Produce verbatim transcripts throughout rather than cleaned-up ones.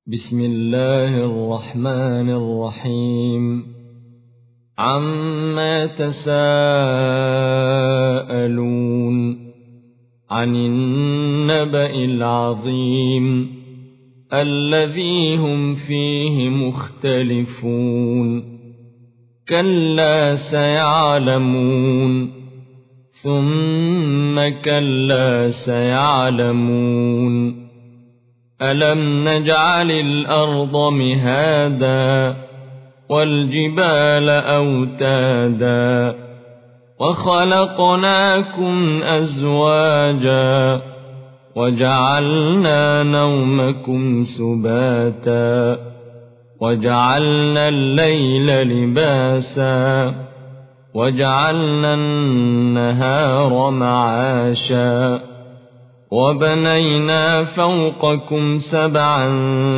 بسم الله الرحمن الرحيم عما يتساءلون عن النبأ العظيم الذي هم فيه مختلفون كلا سيعلمون ثم كلا سيعلمون ألم نجعل الأرض مهادا والجبال أوتادا وخلقناكم أزواجا وجعلنا نومكم سباتا وجعلنا الليل لباسا وجعلنا النهار معاشا وبنينا فوقكم سبعا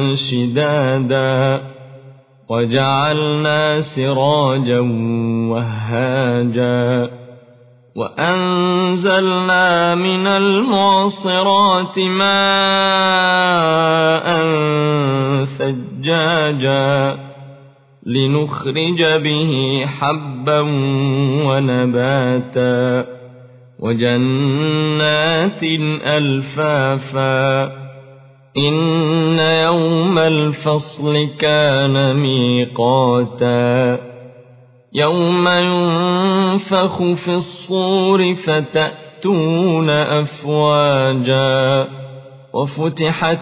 شدادا وجعلنا سراجا وهاجا وأنزلنا من المعصرات ماء ثجاجا لنخرج به حبا ونباتا وجنات ألفافا إن يوم الفصل كان ميقاتا يوم ينفخ في الصور فتأتون أفواجا وفتحت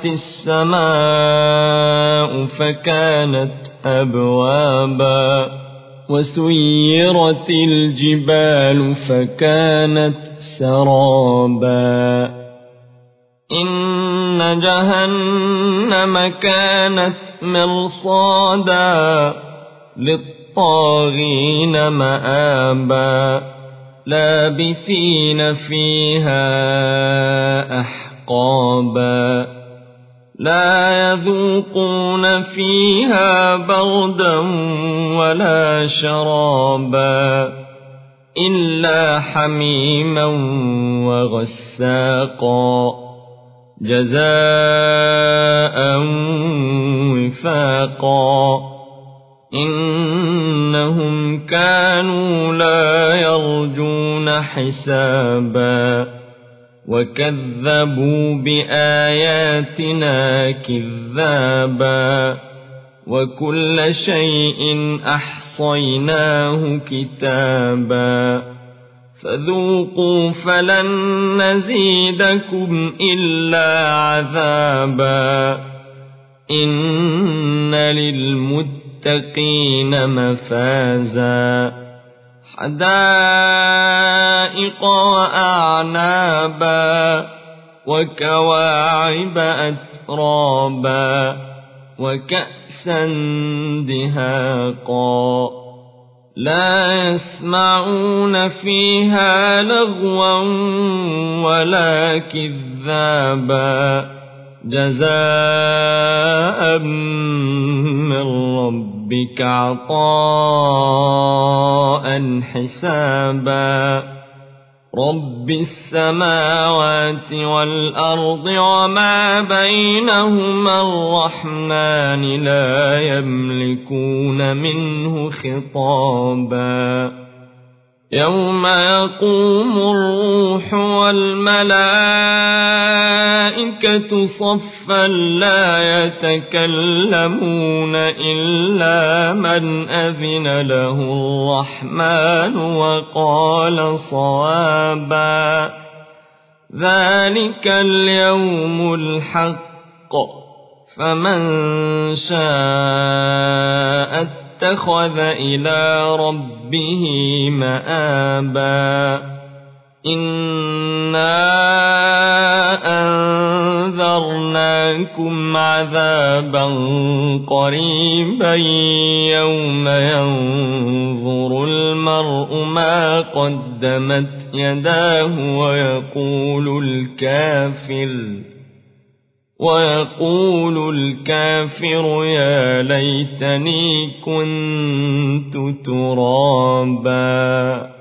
السماء فكانت أبوابا وسيرت الجبال فكانت سرابا إن جهنم كانت مرصادا للطاغين مآبا لابثين فيها أحقابا لا يذوقون فيها بردا ولا شرابا إلا حميما وغساقا جزاء وفاقا إنهم كانوا لا يرجون حسابا وكذبوا بآياتنا كذابا وكل شيء أحصيناه كتابا فذوقوا فلن نزيدكم إلا عذابا إن للمتقين مفازا حدائق وأعنابا وكواعب أترابا وكأسا دهاقا لا يسمعون فيها لغوا ولا كذابا جزاء من ربك عطاء حسابا رب السماوات والأرض وما بينهما الرحمن لا يملكون منه خطابا يوم يقوم الروح والملائكة صفا لا يتكلمون إلا من أذن له الرحمن وقال صوابا ذلك اليوم الحق فمن شاء اتخذ إلى ربه مآبا إنا أنذرناكم عذابا قريبا يوم ينظر المرء ما قدمت يداه ويقول الكافر ويقول الكافر يا ليتني كنت ترابا.